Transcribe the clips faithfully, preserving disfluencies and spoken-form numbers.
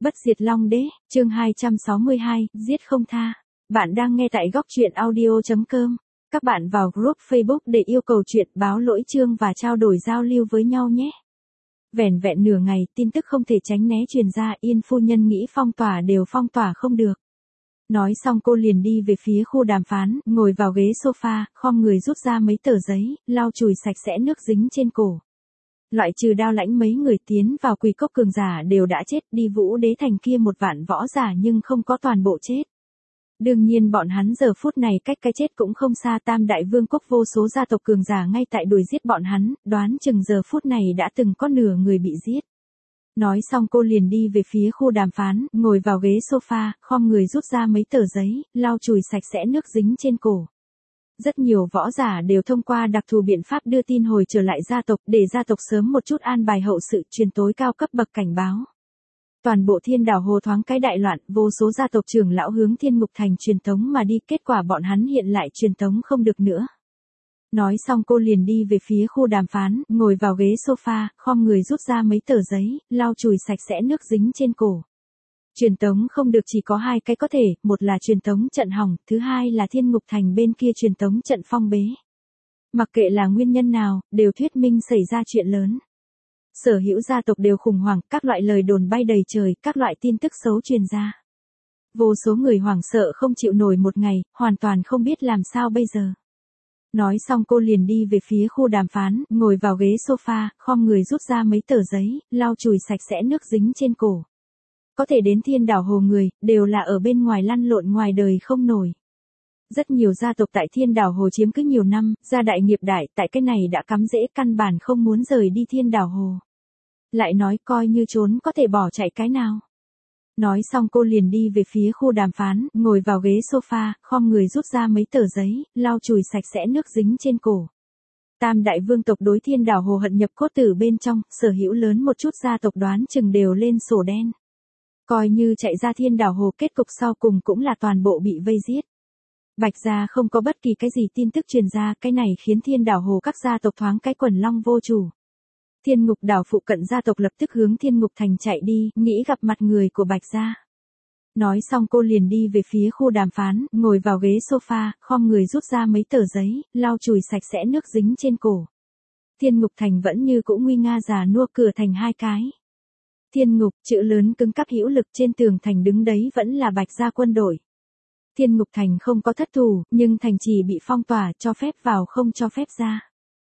Bất diệt Long Đế, chương hai trăm sáu mươi hai, giết không tha. Bạn đang nghe tại góc truyện audio.com. Các bạn vào group Facebook để yêu cầu chuyện, báo lỗi chương và trao đổi giao lưu với nhau nhé. Vẻn vẹn nửa ngày, tin tức không thể tránh né truyền ra, Yên phu nhân nghĩ phong tỏa đều phong tỏa không được. Nói xong cô liền đi về phía khu đàm phán, ngồi vào ghế sofa, khom người rút ra mấy tờ giấy, lau chùi sạch sẽ nước dính trên cổ. Loại trừ Đao Lãnh mấy người tiến vào Quỷ Cốc cường giả đều đã chết, đi Vũ Đế thành kia một vạn võ giả nhưng không có toàn bộ chết. Đương nhiên bọn hắn giờ phút này cách cái chết cũng không xa, Tam Đại Vương quốc vô số gia tộc cường giả ngay tại đuổi giết bọn hắn, đoán chừng giờ phút này đã từng có nửa người bị giết. Nói xong cô liền đi về phía khu đàm phán, ngồi vào ghế sofa, khom người rút ra mấy tờ giấy, lau chùi sạch sẽ nước dính trên cổ. Rất nhiều võ giả đều thông qua đặc thù biện pháp đưa tin hồi trở lại gia tộc, để gia tộc sớm một chút an bài hậu sự, truyền tối cao cấp bậc cảnh báo. Toàn bộ Thiên Đảo Hồ thoáng cái đại loạn, vô số gia tộc trưởng lão hướng Thiên Ngục Thành truyền tống mà đi, kết quả bọn hắn hiện lại truyền tống không được nữa. Nói xong cô liền đi về phía khu đàm phán, ngồi vào ghế sofa, khom người rút ra mấy tờ giấy, lau chùi sạch sẽ nước dính trên cổ. Truyền tống không được chỉ có hai cái có thể, một là truyền tống trận hỏng, thứ hai là Thiên Ngục Thành bên kia truyền tống trận phong bế. Mặc kệ là nguyên nhân nào, đều thuyết minh xảy ra chuyện lớn. Sở hữu gia tộc đều khủng hoảng, các loại lời đồn bay đầy trời, các loại tin tức xấu truyền ra. Vô số người hoảng sợ không chịu nổi một ngày, hoàn toàn không biết làm sao bây giờ. Nói xong cô liền đi về phía khu đàm phán, ngồi vào ghế sofa, khom người rút ra mấy tờ giấy, lau chùi sạch sẽ nước dính trên cổ. Có thể đến Thiên Đảo Hồ người, đều là ở bên ngoài lăn lộn ngoài đời không nổi. Rất nhiều gia tộc tại Thiên Đảo Hồ chiếm cứ nhiều năm, gia đại nghiệp đại, tại cái này đã cắm rễ, căn bản không muốn rời đi Thiên Đảo Hồ. Lại nói coi như trốn có thể bỏ chạy cái nào. Nói xong cô liền đi về phía khu đàm phán, ngồi vào ghế sofa, khom người rút ra mấy tờ giấy, lau chùi sạch sẽ nước dính trên cổ. Tam Đại Vương tộc đối Thiên Đảo Hồ hận nhập cốt tử bên trong, sở hữu lớn một chút gia tộc đoán chừng đều lên sổ đen. Coi như chạy ra Thiên Đảo Hồ, kết cục sau cùng cũng là toàn bộ bị vây giết. Bạch gia không có bất kỳ cái gì tin tức truyền ra, cái này khiến Thiên Đảo Hồ các gia tộc thoáng cái quần long vô chủ. Thiên Ngục Đảo phụ cận gia tộc lập tức hướng Thiên Ngục Thành chạy đi, nghĩ gặp mặt người của Bạch gia. Nói xong cô liền đi về phía khu đàm phán, ngồi vào ghế sofa, khom người rút ra mấy tờ giấy, lau chùi sạch sẽ nước dính trên cổ. Thiên Ngục Thành vẫn như cũ nguy nga già nua, cửa thành hai cái. Thiên Ngục, chữ lớn cứng cáp hữu lực, trên tường thành đứng đấy vẫn là Bạch gia quân đội. Thiên Ngục Thành không có thất thủ, nhưng thành trì bị phong tỏa, cho phép vào không cho phép ra.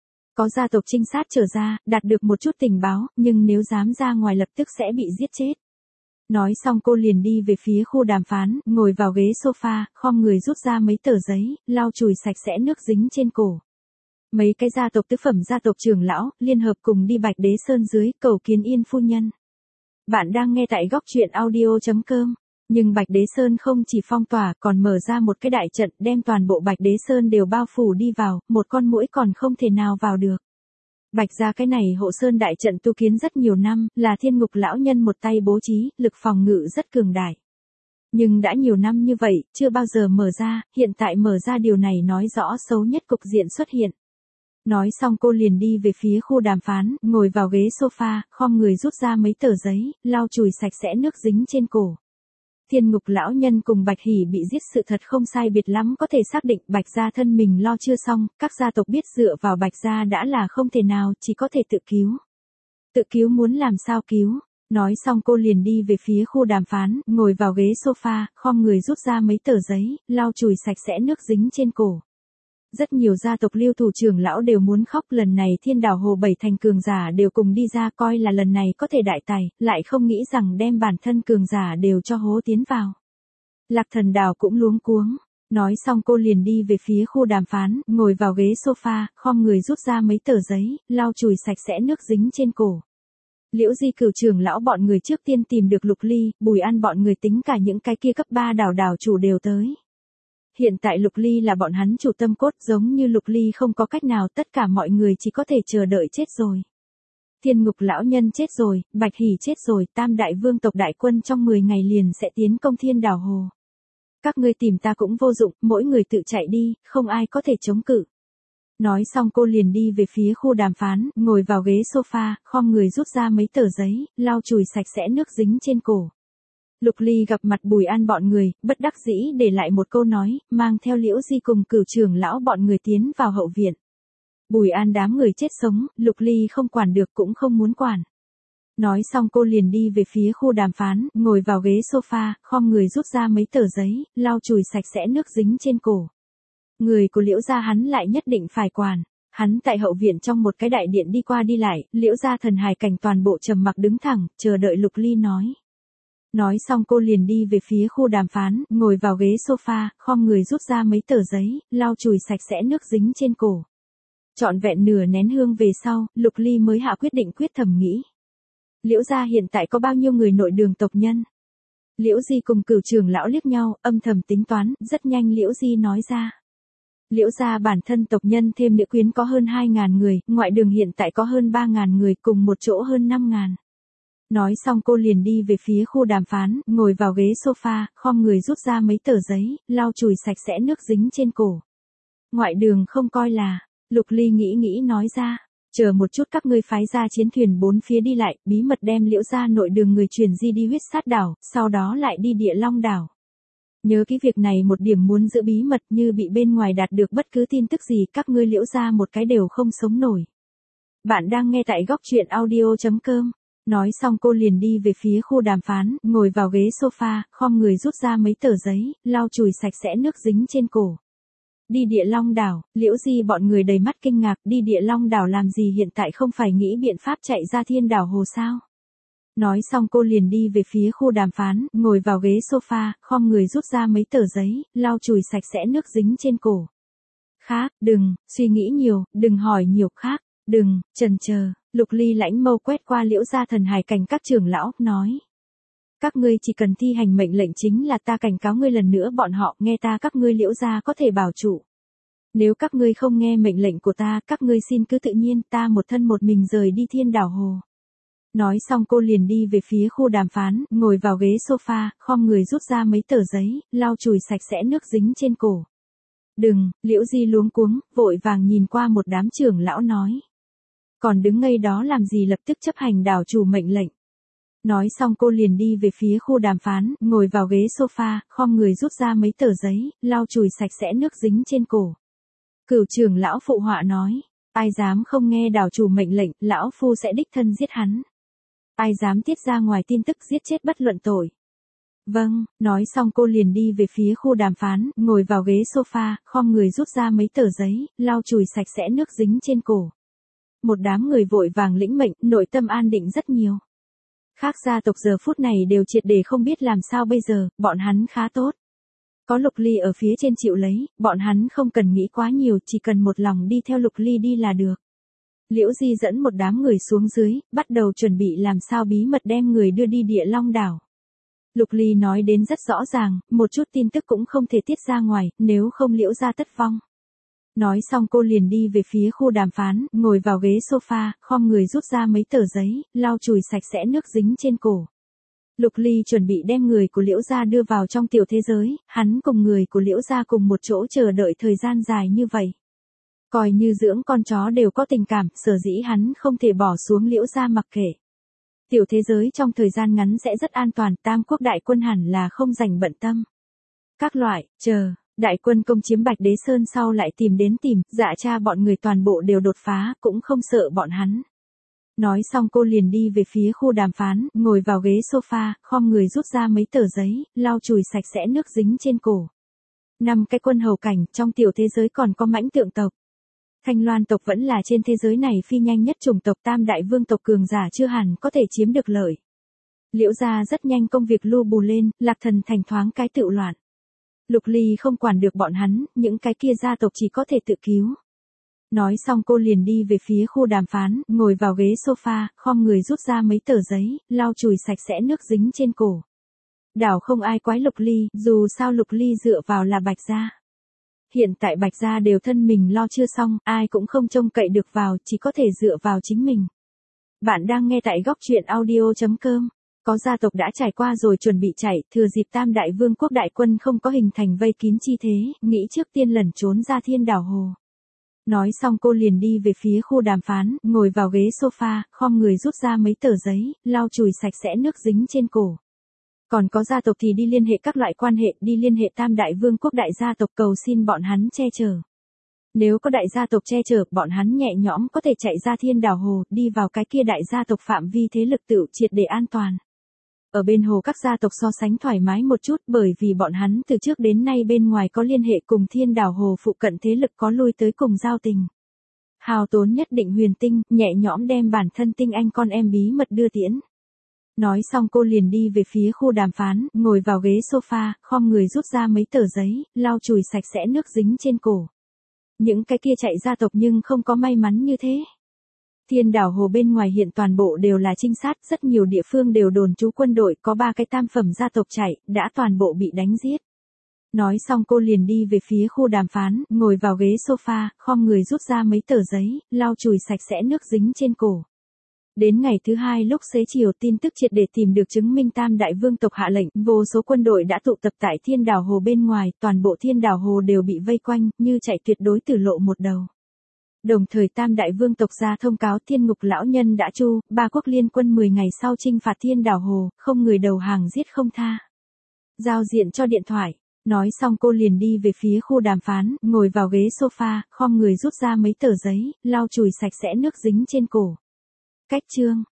Có gia tộc trinh sát trở ra, đạt được một chút tình báo, nhưng nếu dám ra ngoài lập tức sẽ bị giết chết. Nói xong cô liền đi về phía khu đàm phán, ngồi vào ghế sofa, khom người rút ra mấy tờ giấy, lau chùi sạch sẽ nước dính trên cổ. Mấy cái gia tộc tứ phẩm gia tộc trưởng lão, liên hợp cùng đi Bạch Đế Sơn dưới, cầu kiến Yên phu nhân. Bạn đang nghe tại góc truyện audio.com. Nhưng Bạch Đế Sơn không chỉ phong tỏa, còn mở ra một cái đại trận, đem toàn bộ Bạch Đế Sơn đều bao phủ đi vào, một con muỗi còn không thể nào vào được. Bạch gia cái này hộ sơn đại trận tu kiến rất nhiều năm, là Thiên Ngục lão nhân một tay bố trí, lực phòng ngự rất cường đại. Nhưng đã nhiều năm như vậy, chưa bao giờ mở ra, hiện tại mở ra điều này nói rõ xấu nhất cục diện xuất hiện. Nói xong cô liền đi về phía khu đàm phán, ngồi vào ghế sofa, khom người rút ra mấy tờ giấy, lau chùi sạch sẽ nước dính trên cổ. Thiên Ngục lão nhân cùng Bạch Hỉ bị giết sự thật không sai biệt lắm, có thể xác định Bạch gia thân mình lo chưa xong, các gia tộc biết dựa vào Bạch gia đã là không thể nào, chỉ có thể tự cứu. Tự cứu muốn làm sao cứu? Nói xong cô liền đi về phía khu đàm phán, ngồi vào ghế sofa, khom người rút ra mấy tờ giấy, lau chùi sạch sẽ nước dính trên cổ. Rất nhiều gia tộc lưu thủ trưởng lão đều muốn khóc, lần này Thiên Đảo Hồ bảy thành cường giả đều cùng đi ra, coi là lần này có thể đại tài, lại không nghĩ rằng đem bản thân cường giả đều cho hố tiến vào. Lạc Thần Đảo cũng luống cuống. Nói xong cô liền đi về phía khu đàm phán, ngồi vào ghế sofa, khom người rút ra mấy tờ giấy, lau chùi sạch sẽ nước dính trên cổ. Liễu Di Cửu trưởng lão bọn người trước tiên tìm được Lục Ly, Bùi An bọn người, tính cả những cái kia cấp ba đảo đảo chủ đều tới. Hiện tại Lục Ly là bọn hắn chủ tâm cốt, giống như Lục Ly không có cách nào, tất cả mọi người chỉ có thể chờ đợi chết rồi. Thiên Ngục lão nhân chết rồi, Bạch Hỉ chết rồi, Tam Đại Vương tộc đại quân trong mười ngày liền sẽ tiến công Thiên Đảo Hồ. Các ngươi tìm ta cũng vô dụng, mỗi người tự chạy đi, không ai có thể chống cự. Nói xong cô liền đi về phía khu đàm phán, ngồi vào ghế sofa, khom người rút ra mấy tờ giấy, lau chùi sạch sẽ nước dính trên cổ. Lục Ly gặp mặt Bùi An bọn người, bất đắc dĩ để lại một câu nói, mang theo Liễu Di cùng Cửu trưởng lão bọn người tiến vào hậu viện. Bùi An đám người chết sống, Lục Ly không quản được cũng không muốn quản. Nói xong cô liền đi về phía khu đàm phán, ngồi vào ghế sofa, khom người rút ra mấy tờ giấy, lau chùi sạch sẽ nước dính trên cổ. Người của Liễu gia hắn lại nhất định phải quản. Hắn tại hậu viện trong một cái đại điện đi qua đi lại, Liễu gia Thần Hải Cảnh toàn bộ trầm mặc đứng thẳng, chờ đợi Lục Ly nói. Nói xong cô liền đi về phía khu đàm phán, ngồi vào ghế sofa, khom người rút ra mấy tờ giấy, lau chùi sạch sẽ nước dính trên cổ. Trọn vẹn nửa nén hương về sau, Lục Ly mới hạ quyết định quyết thầm nghĩ. Liễu gia hiện tại có bao nhiêu người nội đường tộc nhân? Liễu Di cùng Cửu trưởng lão liếc nhau, âm thầm tính toán, rất nhanh Liễu Di nói ra. Liễu gia bản thân tộc nhân thêm nữ quyến có hơn hai ngàn người, ngoại đường hiện tại có hơn ba ngàn người, cùng một chỗ hơn năm ngàn. Nói xong cô liền đi về phía khu đàm phán, ngồi vào ghế sofa, khom người rút ra mấy tờ giấy, lau chùi sạch sẽ nước dính trên cổ. Ngoại đường không coi là, Lục Ly nghĩ nghĩ nói ra, chờ một chút các ngươi phái ra chiến thuyền bốn phía đi lại, bí mật đem Liễu gia nội đường người truyền di đi huyết sát đảo, sau đó lại đi địa long đảo. Nhớ cái việc này một điểm muốn giữ bí mật, như bị bên ngoài đạt được bất cứ tin tức gì các ngươi Liễu gia một cái đều không sống nổi. Bạn đang nghe tại góc truyện audio chấm com. Nói xong cô liền đi về phía khu đàm phán, ngồi vào ghế sofa, khom người rút ra mấy tờ giấy, lau chùi sạch sẽ nước dính trên cổ. Đi địa long đảo, Liễu Di bọn người đầy mắt kinh ngạc, đi địa long đảo làm gì, hiện tại không phải nghĩ biện pháp chạy ra thiên đảo hồ sao? Nói xong cô liền đi về phía khu đàm phán, ngồi vào ghế sofa, khom người rút ra mấy tờ giấy, lau chùi sạch sẽ nước dính trên cổ. Khác, đừng, suy nghĩ nhiều, đừng hỏi nhiều, khác, đừng, chần chờ. Lục Ly lãnh mâu quét qua Liễu gia Thần Hải Cảnh các trưởng lão, nói. Các ngươi chỉ cần thi hành mệnh lệnh, chính là ta cảnh cáo ngươi lần nữa, bọn họ nghe ta, các ngươi Liễu gia có thể bảo trụ. Nếu các ngươi không nghe mệnh lệnh của ta, các ngươi xin cứ tự nhiên, ta một thân một mình rời đi thiên đảo hồ. Nói xong cô liền đi về phía khu đàm phán, ngồi vào ghế sofa, khom người rút ra mấy tờ giấy, lau chùi sạch sẽ nước dính trên cổ. Đừng, Liễu Di luống cuống, vội vàng nhìn qua một đám trưởng lão nói. Còn đứng ngây đó làm gì, lập tức chấp hành đảo chủ mệnh lệnh. Nói xong cô liền đi về phía khu đàm phán, ngồi vào ghế sofa, khom người rút ra mấy tờ giấy, lau chùi sạch sẽ nước dính trên cổ. Cửu trưởng lão phụ họa nói, ai dám không nghe đảo chủ mệnh lệnh, lão phu sẽ đích thân giết hắn. Ai dám tiết ra ngoài tin tức, giết chết bất luận tội. Vâng, nói xong cô liền đi về phía khu đàm phán, ngồi vào ghế sofa, khom người rút ra mấy tờ giấy, lau chùi sạch sẽ nước dính trên cổ. Một đám người vội vàng lĩnh mệnh, nội tâm an định rất nhiều. Khác gia tộc giờ phút này đều triệt để không biết làm sao bây giờ, bọn hắn khá tốt. Có Lục Ly ở phía trên chịu lấy, bọn hắn không cần nghĩ quá nhiều, chỉ cần một lòng đi theo Lục Ly đi là được. Liễu Di dẫn một đám người xuống dưới, bắt đầu chuẩn bị làm sao bí mật đem người đưa đi địa long đảo. Lục Ly nói đến rất rõ ràng, một chút tin tức cũng không thể tiết ra ngoài, nếu không Liễu gia tất vong. Nói xong cô liền đi về phía khu đàm phán, ngồi vào ghế sofa, khom người rút ra mấy tờ giấy, lau chùi sạch sẽ nước dính trên cổ. Lục Ly chuẩn bị đem người của Liễu gia đưa vào trong tiểu thế giới, hắn cùng người của Liễu gia cùng một chỗ chờ đợi thời gian dài như vậy. Coi như dưỡng con chó đều có tình cảm, sở dĩ hắn không thể bỏ xuống Liễu gia mặc kệ. Tiểu thế giới trong thời gian ngắn sẽ rất an toàn, Tam quốc đại quân hẳn là không rảnh bận tâm. Các loại, chờ, đại quân công chiếm Bạch Đế Sơn sau lại tìm đến tìm, dạ cha bọn người toàn bộ đều đột phá, cũng không sợ bọn hắn. Nói xong cô liền đi về phía khu đàm phán, ngồi vào ghế sofa, khom người rút ra mấy tờ giấy, lau chùi sạch sẽ nước dính trên cổ. Năm cái quân hầu cảnh, trong tiểu thế giới còn có mãnh tượng tộc. Thanh Loan tộc vẫn là trên thế giới này phi nhanh nhất chủng tộc, tam đại vương tộc cường giả chưa hẳn có thể chiếm được lợi. Liễu gia rất nhanh công việc lu bù lên, Lạc Thần thành thoáng cái tự loạn. Lục Ly không quản được bọn hắn, những cái kia gia tộc chỉ có thể tự cứu. Nói xong cô liền đi về phía khu đàm phán, ngồi vào ghế sofa, khom người rút ra mấy tờ giấy, lau chùi sạch sẽ nước dính trên cổ. Đảo không ai quái Lục Ly, dù sao Lục Ly dựa vào là Bạch gia. Hiện tại Bạch gia đều thân mình lo chưa xong, ai cũng không trông cậy được vào, chỉ có thể dựa vào chính mình. Bạn đang nghe tại góc truyện audio chấm com. Có gia tộc đã trải qua rồi chuẩn bị chạy, thừa dịp tam đại vương quốc đại quân không có hình thành vây kín chi thế, nghĩ trước tiên lẩn trốn ra thiên đảo hồ. Nói xong cô liền đi về phía khu đàm phán, ngồi vào ghế sofa, khom người rút ra mấy tờ giấy, lau chùi sạch sẽ nước dính trên cổ. Còn có gia tộc thì đi liên hệ các loại quan hệ, đi liên hệ tam đại vương quốc đại gia tộc cầu xin bọn hắn che chở. Nếu có đại gia tộc che chở, bọn hắn nhẹ nhõm có thể chạy ra thiên đảo hồ, đi vào cái kia đại gia tộc phạm vi thế lực tự triệt để an toàn. Ở bên hồ các gia tộc so sánh thoải mái một chút bởi vì bọn hắn từ trước đến nay bên ngoài có liên hệ cùng thiên đảo hồ phụ cận thế lực có lui tới cùng giao tình. Hào tốn nhất định huyền tinh, nhẹ nhõm đem bản thân tinh anh con em bí mật đưa tiễn. Nói xong cô liền đi về phía khu đàm phán, ngồi vào ghế sofa, khom người rút ra mấy tờ giấy, lau chùi sạch sẽ nước dính trên cổ. Những cái kia chạy gia tộc nhưng không có may mắn như thế. Thiên đảo hồ bên ngoài hiện toàn bộ đều là trinh sát, rất nhiều địa phương đều đồn trú quân đội, có ba cái tam phẩm gia tộc chạy, đã toàn bộ bị đánh giết. Nói xong cô liền đi về phía khu đàm phán, ngồi vào ghế sofa, khom người rút ra mấy tờ giấy, lau chùi sạch sẽ nước dính trên cổ. Đến ngày thứ hai lúc xế chiều tin tức triệt để tìm được chứng minh tam đại vương tộc hạ lệnh, vô số quân đội đã tụ tập tại thiên đảo hồ bên ngoài, toàn bộ thiên đảo hồ đều bị vây quanh, như chạy tuyệt đối tử lộ một đầu. Đồng thời tam đại vương tộc ra thông cáo thiên ngục lão nhân đã chu, ba quốc liên quân mười ngày sau chinh phạt thiên đảo hồ, không người đầu hàng giết không tha. Giao diện cho điện thoại. Nói xong cô liền đi về phía khu đàm phán, ngồi vào ghế sofa, khom người rút ra mấy tờ giấy, lau chùi sạch sẽ nước dính trên cổ. Cách chương